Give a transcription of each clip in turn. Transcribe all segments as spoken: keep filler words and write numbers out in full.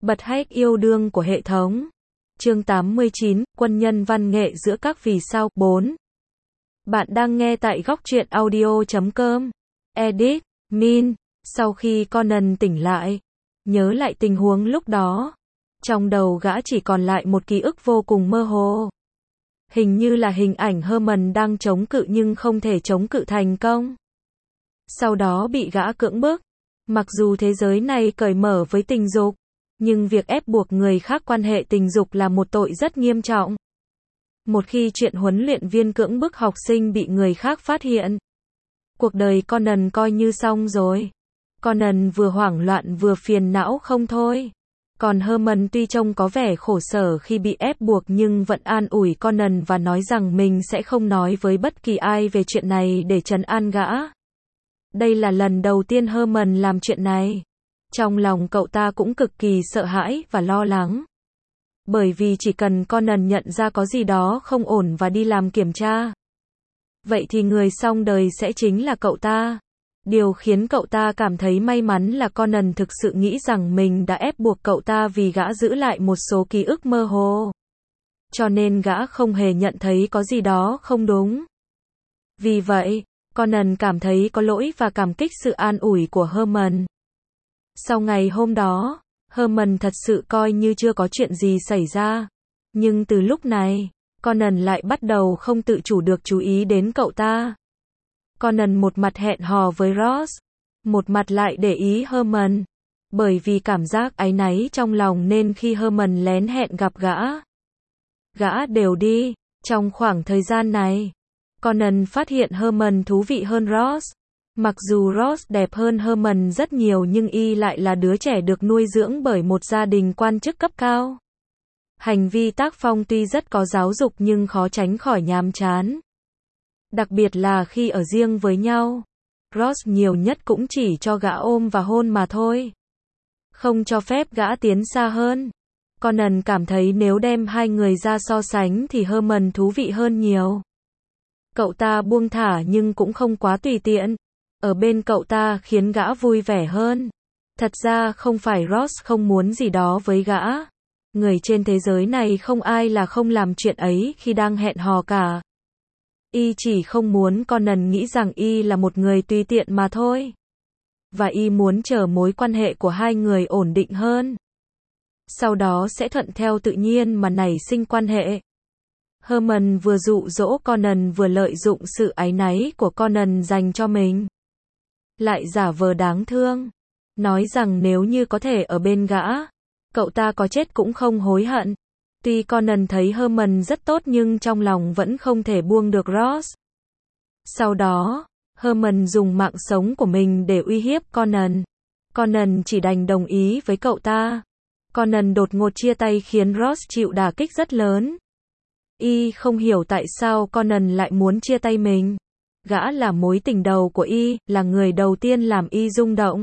Bật hack yêu đương của hệ thống. Chương tám mươi chín, quân nhân văn nghệ giữa các vì sao. bốn. Bạn đang nghe tại góc truyện audio chấm com. Edit, Min. Sau khi Conan tỉnh lại, nhớ lại tình huống lúc đó, trong đầu gã chỉ còn lại một ký ức vô cùng mơ hồ. Hình như là hình ảnh Herman đang chống cự nhưng không thể chống cự thành công. Sau đó bị gã cưỡng bức. Mặc dù thế giới này cởi mở với tình dục, nhưng việc ép buộc người khác quan hệ tình dục là một tội rất nghiêm trọng. Một khi chuyện huấn luyện viên cưỡng bức học sinh bị người khác phát hiện, cuộc đời Conan coi như xong rồi. Conan vừa hoảng loạn vừa phiền não không thôi. Còn Herman tuy trông có vẻ khổ sở khi bị ép buộc nhưng vẫn an ủi Conan và nói rằng mình sẽ không nói với bất kỳ ai về chuyện này để trấn an gã. Đây là lần đầu tiên Herman làm chuyện này. Trong lòng cậu ta cũng cực kỳ sợ hãi và lo lắng. Bởi vì chỉ cần Conan nhận ra có gì đó không ổn và đi làm kiểm tra, vậy thì người xong đời sẽ chính là cậu ta. Điều khiến cậu ta cảm thấy may mắn là Conan thực sự nghĩ rằng mình đã ép buộc cậu ta vì gã giữ lại một số ký ức mơ hồ. Cho nên gã không hề nhận thấy có gì đó không đúng. Vì vậy, Conan cảm thấy có lỗi và cảm kích sự an ủi của Herman. Sau ngày hôm đó, Herman thật sự coi như chưa có chuyện gì xảy ra. Nhưng từ lúc này, Conan lại bắt đầu không tự chủ được chú ý đến cậu ta. Conan một mặt hẹn hò với Ross, một mặt lại để ý Herman. Bởi vì cảm giác áy náy trong lòng nên khi Herman lén hẹn gặp gã, gã đều đi. Trong khoảng thời gian này, Conan phát hiện Herman thú vị hơn Ross. Mặc dù Ross đẹp hơn Herman rất nhiều nhưng y lại là đứa trẻ được nuôi dưỡng bởi một gia đình quan chức cấp cao. Hành vi tác phong tuy rất có giáo dục nhưng khó tránh khỏi nhàm chán. Đặc biệt là khi ở riêng với nhau, Ross nhiều nhất cũng chỉ cho gã ôm và hôn mà thôi. Không cho phép gã tiến xa hơn. Conan cảm thấy nếu đem hai người ra so sánh thì Herman thú vị hơn nhiều. Cậu ta buông thả nhưng cũng không quá tùy tiện. Ở bên cậu ta khiến gã vui vẻ hơn. Thật ra không phải Ross không muốn gì đó với gã. Người trên thế giới này không ai là không làm chuyện ấy khi đang hẹn hò cả. Y chỉ không muốn Conan nghĩ rằng y là một người tùy tiện mà thôi. Và y muốn chờ mối quan hệ của hai người ổn định hơn. Sau đó sẽ thuận theo tự nhiên mà nảy sinh quan hệ. Herman vừa dụ dỗ Conan vừa lợi dụng sự áy náy của Conan dành cho mình. Lại giả vờ đáng thương. Nói rằng nếu như có thể ở bên gã, cậu ta có chết cũng không hối hận. Tuy Conan thấy Herman rất tốt nhưng trong lòng vẫn không thể buông được Ross. Sau đó, Herman dùng mạng sống của mình để uy hiếp Conan. Conan chỉ đành đồng ý với cậu ta. Conan đột ngột chia tay khiến Ross chịu đả kích rất lớn. Y không hiểu tại sao Conan lại muốn chia tay mình. Gã là mối tình đầu của y, là người đầu tiên làm y rung động.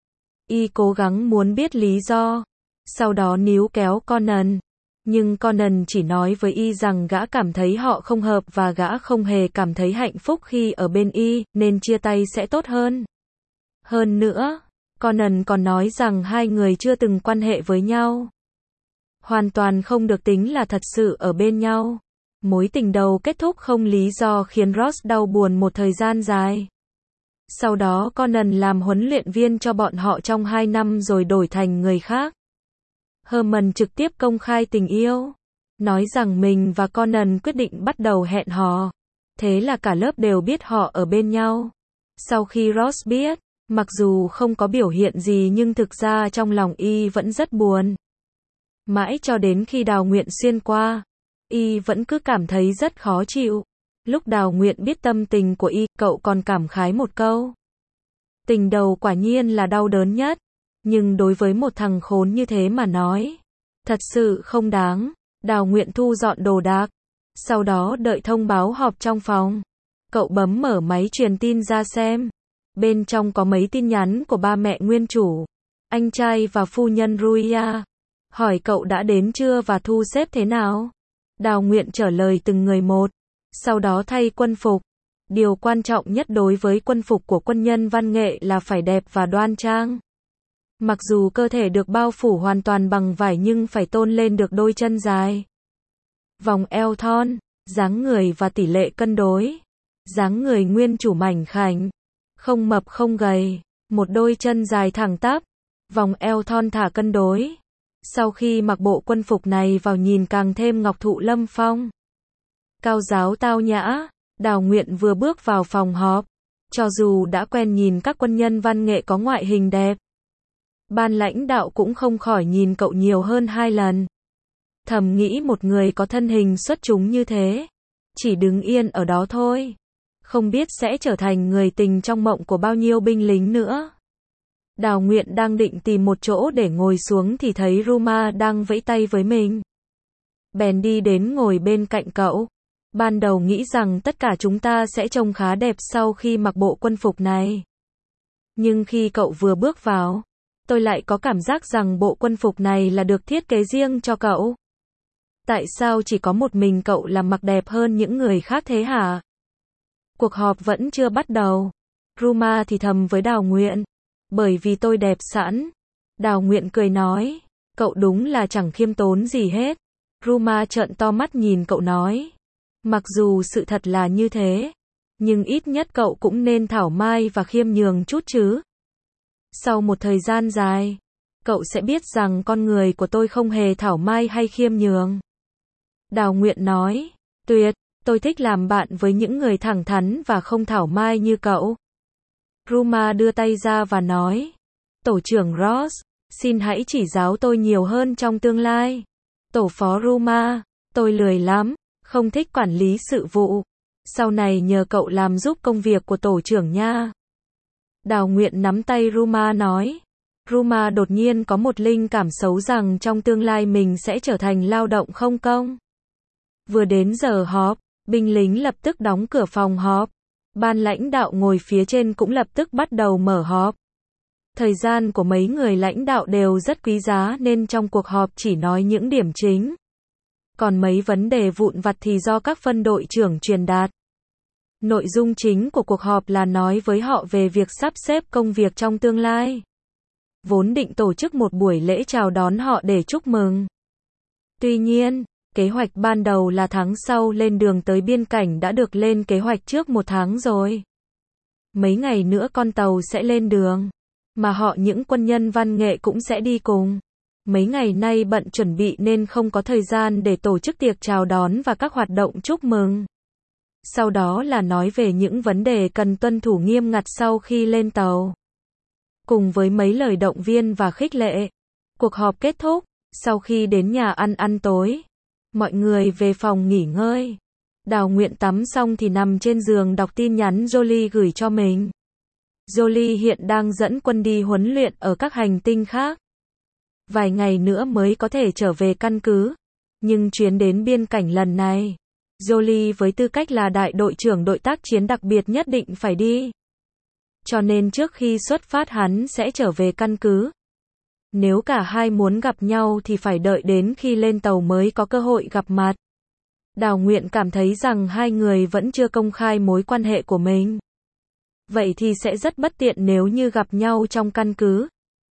Y cố gắng muốn biết lý do, sau đó níu kéo Conan. Nhưng Conan chỉ nói với y rằng gã cảm thấy họ không hợp và gã không hề cảm thấy hạnh phúc khi ở bên y, nên chia tay sẽ tốt hơn. Hơn nữa, Conan còn nói rằng hai người chưa từng quan hệ với nhau. Hoàn toàn không được tính là thật sự ở bên nhau. Mối tình đầu kết thúc không lý do khiến Ross đau buồn một thời gian dài. Sau đó Conan làm huấn luyện viên cho bọn họ trong hai năm rồi đổi thành người khác. Herman trực tiếp công khai tình yêu, nói rằng mình và Conan quyết định bắt đầu hẹn hò. Thế là cả lớp đều biết họ ở bên nhau. Sau khi Ross biết, mặc dù không có biểu hiện gì nhưng thực ra trong lòng y vẫn rất buồn. Mãi cho đến khi Đào Nguyện xuyên qua, y vẫn cứ cảm thấy rất khó chịu. Lúc Đào Nguyện biết tâm tình của y, cậu còn cảm khái một câu. Tình đầu quả nhiên là đau đớn nhất. Nhưng đối với một thằng khốn như thế mà nói, thật sự không đáng. Đào Nguyện thu dọn đồ đạc. Sau đó đợi thông báo họp trong phòng. Cậu bấm mở máy truyền tin ra xem. Bên trong có mấy tin nhắn của ba mẹ nguyên chủ, anh trai và phu nhân Ruia. Hỏi cậu đã đến chưa và thu xếp thế nào. Đào Nguyện trả lời từng người một. Sau đó thay quân phục. Điều quan trọng nhất đối với quân phục của quân nhân văn nghệ là phải đẹp và đoan trang. Mặc dù cơ thể được bao phủ hoàn toàn bằng vải nhưng phải tôn lên được đôi chân dài. Vòng eo thon, dáng người và tỷ lệ cân đối. Dáng người nguyên chủ mảnh khảnh, không mập không gầy, một đôi chân dài thẳng tắp, vòng eo thon thả cân đối. Sau khi mặc bộ quân phục này vào nhìn càng thêm ngọc thụ lâm phong. Cao giáo tao nhã, Đào Nguyện vừa bước vào phòng họp. Cho dù đã quen nhìn các quân nhân văn nghệ có ngoại hình đẹp, ban lãnh đạo cũng không khỏi nhìn cậu nhiều hơn hai lần. Thầm nghĩ một người có thân hình xuất chúng như thế, chỉ đứng yên ở đó thôi, không biết sẽ trở thành người tình trong mộng của bao nhiêu binh lính nữa. Đào Nguyện đang định tìm một chỗ để ngồi xuống thì thấy Ruma đang vẫy tay với mình. Bèn đi đến ngồi bên cạnh cậu. Ban đầu nghĩ rằng tất cả chúng ta sẽ trông khá đẹp sau khi mặc bộ quân phục này. Nhưng khi cậu vừa bước vào, tôi lại có cảm giác rằng bộ quân phục này là được thiết kế riêng cho cậu. Tại sao chỉ có một mình cậu làm mặc đẹp hơn những người khác thế hả? Cuộc họp vẫn chưa bắt đầu. Ruma thì thầm với Đào Nguyện. Bởi vì tôi đẹp sẵn. Đào Nguyện cười nói. Cậu đúng là chẳng khiêm tốn gì hết. Ruma trợn to mắt nhìn cậu nói. Mặc dù sự thật là như thế, nhưng ít nhất cậu cũng nên thảo mai và khiêm nhường chút chứ. Sau một thời gian dài, cậu sẽ biết rằng con người của tôi không hề thảo mai hay khiêm nhường. Đào Nguyện nói. Tuyệt, tôi thích làm bạn với những người thẳng thắn và không thảo mai như cậu. Ruma đưa tay ra và nói. Tổ trưởng Ross, xin hãy chỉ giáo tôi nhiều hơn trong tương lai. Tổ phó Ruma, tôi lười lắm, không thích quản lý sự vụ. Sau này nhờ cậu làm giúp công việc của tổ trưởng nha. Đào Nguyện nắm tay Ruma nói. Ruma đột nhiên có một linh cảm xấu rằng trong tương lai mình sẽ trở thành lao động không công. Vừa đến giờ họp, binh lính lập tức đóng cửa phòng họp. Ban lãnh đạo ngồi phía trên cũng lập tức bắt đầu mở họp. Thời gian của mấy người lãnh đạo đều rất quý giá nên trong cuộc họp chỉ nói những điểm chính. Còn mấy vấn đề vụn vặt thì do các phân đội trưởng truyền đạt. Nội dung chính của cuộc họp là nói với họ về việc sắp xếp công việc trong tương lai. Vốn định tổ chức một buổi lễ chào đón họ để chúc mừng. Tuy nhiên, kế hoạch ban đầu là tháng sau lên đường tới biên cảnh đã được lên kế hoạch trước một tháng rồi. Mấy ngày nữa con tàu sẽ lên đường, mà họ những quân nhân văn nghệ cũng sẽ đi cùng. Mấy ngày nay bận chuẩn bị nên không có thời gian để tổ chức tiệc chào đón và các hoạt động chúc mừng. Sau đó là nói về những vấn đề cần tuân thủ nghiêm ngặt sau khi lên tàu. Cùng với mấy lời động viên và khích lệ. Cuộc họp kết thúc, sau khi đến nhà ăn ăn tối. Mọi người về phòng nghỉ ngơi. Đào Nguyện tắm xong thì nằm trên giường đọc tin nhắn Jolie gửi cho mình. Jolie hiện đang dẫn quân đi huấn luyện ở các hành tinh khác. Vài ngày nữa mới có thể trở về căn cứ. Nhưng chuyến đến biên cảnh lần này, Jolie với tư cách là đại đội trưởng đội tác chiến đặc biệt nhất định phải đi. Cho nên trước khi xuất phát hắn sẽ trở về căn cứ. Nếu cả hai muốn gặp nhau thì phải đợi đến khi lên tàu mới có cơ hội gặp mặt. Đào Nguyện cảm thấy rằng hai người vẫn chưa công khai mối quan hệ của mình. Vậy thì sẽ rất bất tiện nếu như gặp nhau trong căn cứ.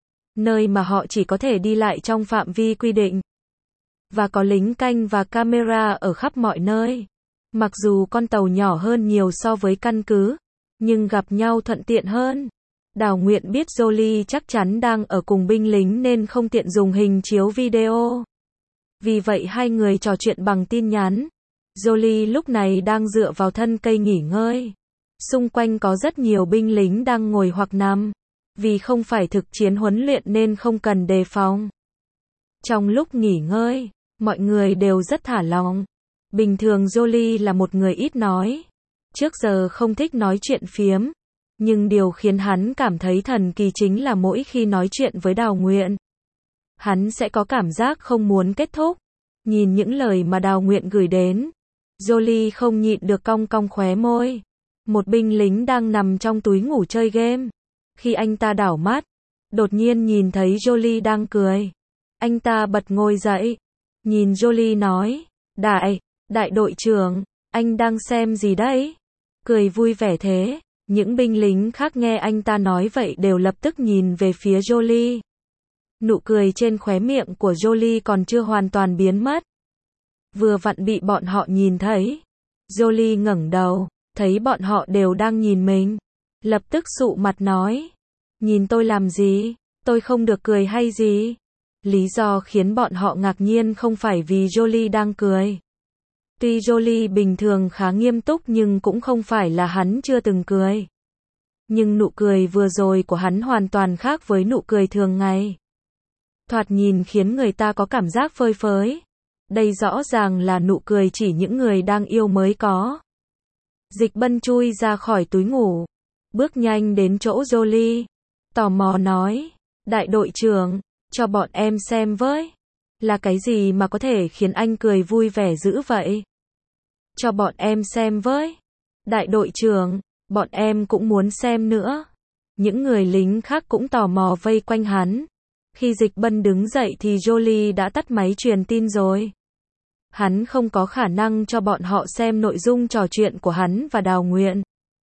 Nơi mà họ chỉ có thể đi lại trong phạm vi quy định. Và có lính canh và camera ở khắp mọi nơi. Mặc dù con tàu nhỏ hơn nhiều so với căn cứ, nhưng gặp nhau thuận tiện hơn. Đào Nguyện biết Jolie chắc chắn đang ở cùng binh lính nên không tiện dùng hình chiếu video. Vì vậy hai người trò chuyện bằng tin nhắn. Jolie lúc này đang dựa vào thân cây nghỉ ngơi. Xung quanh có rất nhiều binh lính đang ngồi hoặc nằm. Vì không phải thực chiến huấn luyện nên không cần đề phòng. Trong lúc nghỉ ngơi, mọi người đều rất thả lỏng. Bình thường Jolie là một người ít nói. Trước giờ không thích nói chuyện phiếm. Nhưng điều khiến hắn cảm thấy thần kỳ chính là mỗi khi nói chuyện với Đào Nguyện, hắn sẽ có cảm giác không muốn kết thúc. Nhìn những lời mà Đào Nguyện gửi đến, Jolie không nhịn được cong cong khóe môi. Một binh lính đang nằm trong túi ngủ chơi game. Khi anh ta đảo mắt, đột nhiên nhìn thấy Jolie đang cười. Anh ta bật ngồi dậy, nhìn Jolie nói, Đại, đại đội trưởng, anh đang xem gì đấy? Cười vui vẻ thế. Những binh lính khác nghe anh ta nói vậy đều lập tức nhìn về phía Jolie. Nụ cười trên khóe miệng của Jolie còn chưa hoàn toàn biến mất. Vừa vặn bị bọn họ nhìn thấy. Jolie ngẩng đầu, thấy bọn họ đều đang nhìn mình. Lập tức sụ mặt nói. Nhìn tôi làm gì? Tôi không được cười hay gì? Lý do khiến bọn họ ngạc nhiên không phải vì Jolie đang cười. Tuy Jolie bình thường khá nghiêm túc nhưng cũng không phải là hắn chưa từng cười. Nhưng nụ cười vừa rồi của hắn hoàn toàn khác với nụ cười thường ngày. Thoạt nhìn khiến người ta có cảm giác phơi phới. Đây rõ ràng là nụ cười chỉ những người đang yêu mới có. Dịch Bân chui ra khỏi túi ngủ, bước nhanh đến chỗ Jolie, tò mò nói, đại đội trưởng, cho bọn em xem với. Là cái gì mà có thể khiến anh cười vui vẻ dữ vậy? Cho bọn em xem với. Đại đội trưởng, bọn em cũng muốn xem nữa. Những người lính khác cũng tò mò vây quanh hắn. Khi Dịch Bân đứng dậy thì Jolie đã tắt máy truyền tin rồi. Hắn không có khả năng cho bọn họ xem nội dung trò chuyện của hắn và Đào Nguyện.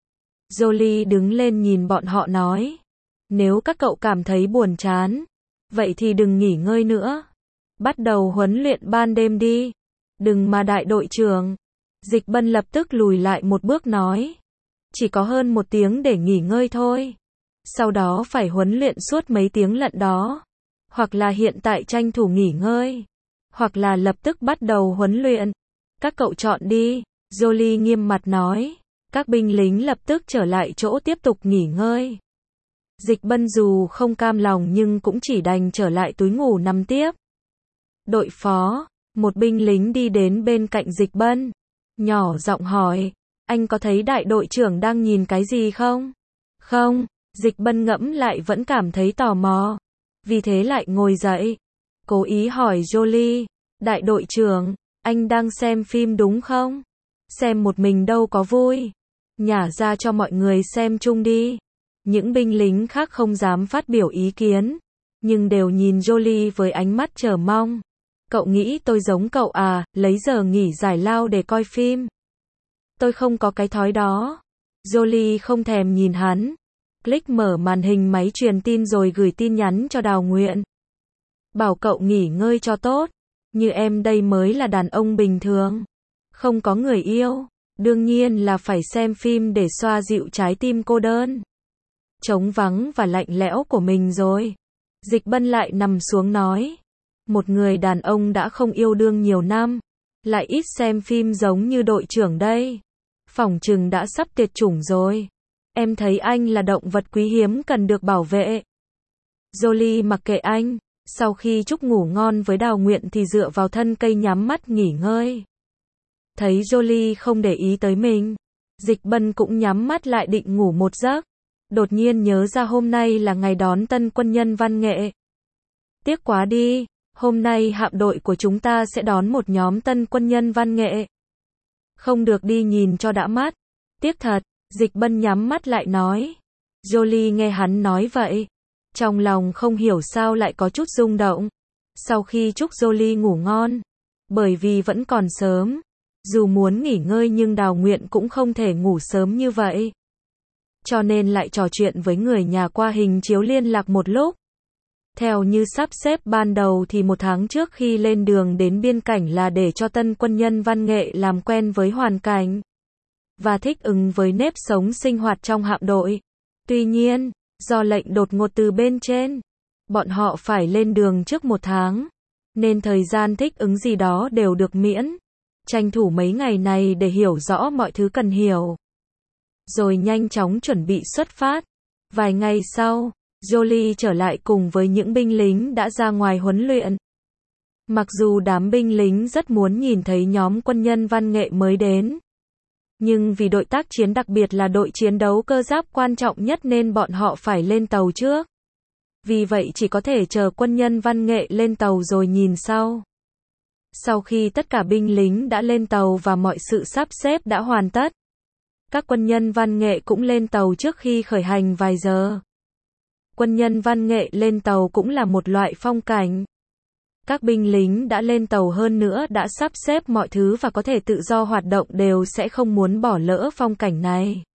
Jolie đứng lên nhìn bọn họ nói. Nếu các cậu cảm thấy buồn chán, vậy thì đừng nghỉ ngơi nữa. Bắt đầu huấn luyện ban đêm đi. Đừng mà đại đội trưởng. Dịch Bân lập tức lùi lại một bước nói. Chỉ có hơn một tiếng để nghỉ ngơi thôi. Sau đó phải huấn luyện suốt mấy tiếng lận đó. Hoặc là hiện tại tranh thủ nghỉ ngơi. Hoặc là lập tức bắt đầu huấn luyện. Các cậu chọn đi. Jolie nghiêm mặt nói. Các binh lính lập tức trở lại chỗ tiếp tục nghỉ ngơi. Dịch Bân dù không cam lòng nhưng cũng chỉ đành trở lại túi ngủ nằm tiếp. Đội phó, một binh lính đi đến bên cạnh Dịch Bân. Nhỏ giọng hỏi, anh có thấy đại đội trưởng đang nhìn cái gì không? Không, Dịch Bân ngẫm lại vẫn cảm thấy tò mò. Vì thế lại ngồi dậy. Cố ý hỏi Jolie, đại đội trưởng, anh đang xem phim đúng không? Xem một mình đâu có vui. Nhả ra cho mọi người xem chung đi. Những binh lính khác không dám phát biểu ý kiến, nhưng đều nhìn Jolie với ánh mắt chờ mong. Cậu nghĩ tôi giống cậu à, lấy giờ nghỉ giải lao để coi phim? Tôi không có cái thói đó. Jolie không thèm nhìn hắn. Click mở màn hình máy truyền tin rồi gửi tin nhắn cho Đào Nguyện. Bảo cậu nghỉ ngơi cho tốt. Như em đây mới là đàn ông bình thường. Không có người yêu. Đương nhiên là phải xem phim để xoa dịu trái tim cô đơn. Trống vắng và lạnh lẽo của mình rồi. Dịch Bân lại nằm xuống nói. Một người đàn ông đã không yêu đương nhiều năm. Lại ít xem phim giống như đội trưởng đây. Phỏng chừng đã sắp tuyệt chủng rồi. Em thấy anh là động vật quý hiếm cần được bảo vệ. Jolie mặc kệ anh. Sau khi chúc ngủ ngon với Đào Nguyện thì dựa vào thân cây nhắm mắt nghỉ ngơi. Thấy Jolie không để ý tới mình. Dịch Bân cũng nhắm mắt lại định ngủ một giấc. Đột nhiên nhớ ra hôm nay là ngày đón tân quân nhân văn nghệ. Tiếc quá đi, hôm nay hạm đội của chúng ta sẽ đón một nhóm tân quân nhân văn nghệ. Không được đi nhìn cho đã mắt. Tiếc thật, Dịch Bân nhắm mắt lại nói. Jolie nghe hắn nói vậy. Trong lòng không hiểu sao lại có chút rung động. Sau khi chúc Jolie ngủ ngon. Bởi vì vẫn còn sớm. Dù muốn nghỉ ngơi nhưng Đào Nguyện cũng không thể ngủ sớm như vậy. Cho nên lại trò chuyện với người nhà qua hình chiếu liên lạc một lúc. Theo như sắp xếp ban đầu thì một tháng trước khi lên đường đến biên cảnh là để cho tân quân nhân văn nghệ làm quen với hoàn cảnh. Và thích ứng với nếp sống sinh hoạt trong hạm đội. Tuy nhiên, do lệnh đột ngột từ bên trên, bọn họ phải lên đường trước một tháng. Nên thời gian thích ứng gì đó đều được miễn. Tranh thủ mấy ngày này để hiểu rõ mọi thứ cần hiểu. Rồi nhanh chóng chuẩn bị xuất phát. Vài ngày sau, Jolie trở lại cùng với những binh lính đã ra ngoài huấn luyện. Mặc dù đám binh lính rất muốn nhìn thấy nhóm quân nhân văn nghệ mới đến. Nhưng vì đội tác chiến đặc biệt là đội chiến đấu cơ giáp quan trọng nhất nên bọn họ phải lên tàu trước. Vì vậy chỉ có thể chờ quân nhân văn nghệ lên tàu rồi nhìn sau. Sau khi tất cả binh lính đã lên tàu và mọi sự sắp xếp đã hoàn tất. Các quân nhân văn nghệ cũng lên tàu trước khi khởi hành vài giờ. Quân nhân văn nghệ lên tàu cũng là một loại phong cảnh. Các binh lính đã lên tàu hơn nữa đã sắp xếp mọi thứ và có thể tự do hoạt động đều sẽ không muốn bỏ lỡ phong cảnh này.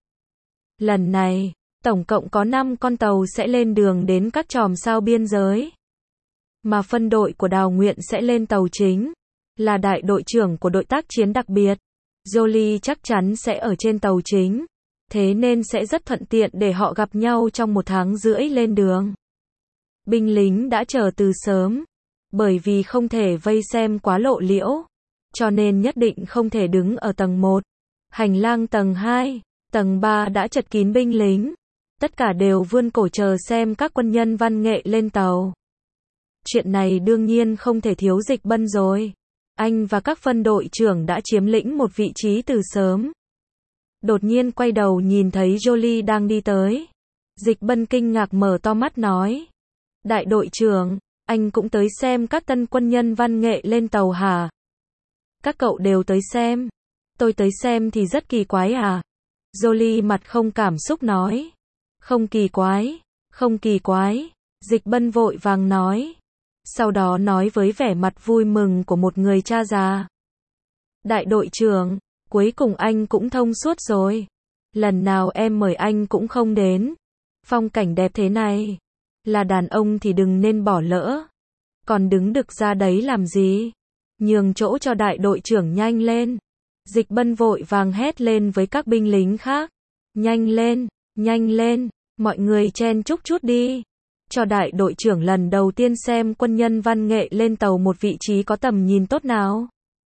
Lần này, tổng cộng có năm con tàu sẽ lên đường đến các chòm sao biên giới. mà phân đội của Đào Nguyện sẽ lên tàu chính. Là đại đội trưởng của đội tác chiến đặc biệt. Jolie chắc chắn sẽ ở trên tàu chính. Thế nên sẽ rất thuận tiện để họ gặp nhau trong một tháng rưỡi lên đường. Binh lính đã chờ từ sớm. Bởi vì không thể vây xem quá lộ liễu. Cho nên nhất định không thể đứng ở tầng một. Hành lang tầng hai, tầng ba đã chật kín binh lính. Tất cả đều vươn cổ chờ xem các quân nhân văn nghệ lên tàu. Chuyện này đương nhiên không thể thiếu Dịch Bân rồi. Anh và các phân đội trưởng đã chiếm lĩnh một vị trí từ sớm. Đột nhiên quay đầu nhìn thấy Jolie đang đi tới. Dịch Bân kinh ngạc mở to mắt nói. Đại đội trưởng, anh cũng tới xem các tân quân nhân văn nghệ lên tàu hả? Các cậu đều tới xem. Tôi tới xem thì rất kỳ quái à? Jolie mặt không cảm xúc nói. Không kỳ quái, không kỳ quái. Dịch Bân vội vàng nói. Sau đó nói với vẻ mặt vui mừng của một người cha già. Đại đội trưởng, cuối cùng anh cũng thông suốt rồi. Lần nào em mời anh cũng không đến. Phong cảnh đẹp thế này. Là đàn ông thì đừng nên bỏ lỡ. Còn đứng đực ra đấy làm gì? Nhường chỗ cho đại đội trưởng nhanh lên. Dịch Bân vội vàng hét lên với các binh lính khác. Nhanh lên, nhanh lên, mọi người chen chúc chút đi. Cho đại đội trưởng lần đầu tiên xem quân nhân văn nghệ lên tàu một vị trí có tầm nhìn tốt nào.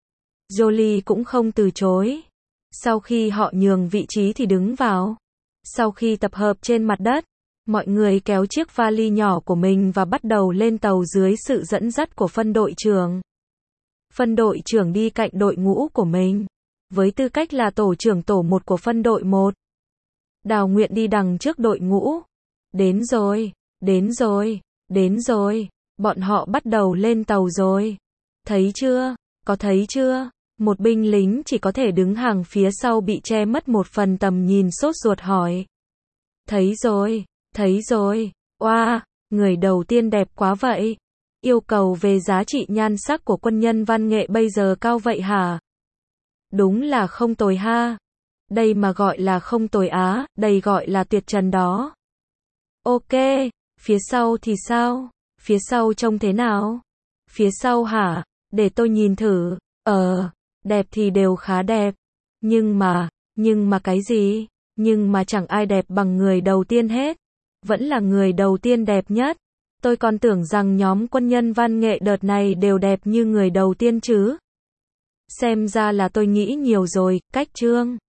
Jolie cũng không từ chối. Sau khi họ nhường vị trí thì đứng vào. Sau khi tập hợp trên mặt đất, mọi người kéo chiếc vali nhỏ của mình và bắt đầu lên tàu dưới sự dẫn dắt của phân đội trưởng. Phân đội trưởng đi cạnh đội ngũ của mình, với tư cách là tổ trưởng tổ một của phân đội một. Đào Nguyện đi đằng trước đội ngũ. Đến rồi, đến rồi, đến rồi, bọn họ bắt đầu lên tàu rồi. Thấy chưa, có thấy chưa? Một binh lính chỉ có thể đứng hàng phía sau bị che mất một phần tầm nhìn sốt ruột hỏi. Thấy rồi, thấy rồi, oa, wow, người đầu tiên đẹp quá vậy. Yêu cầu về giá trị nhan sắc của quân nhân văn nghệ bây giờ cao vậy hả? Đúng là không tồi ha. Đây mà gọi là không tồi á, đây gọi là tuyệt trần đó. Ok, phía sau thì sao? Phía sau trông thế nào? Phía sau hả? Để tôi nhìn thử. Ờ, đẹp thì đều khá đẹp. Nhưng mà, nhưng mà cái gì? Nhưng mà chẳng ai đẹp bằng người đầu tiên hết. Vẫn là người đầu tiên đẹp nhất. Tôi còn tưởng rằng nhóm quân nhân văn nghệ đợt này đều đẹp như người đầu tiên chứ. Xem ra là tôi nghĩ nhiều rồi, cách chương.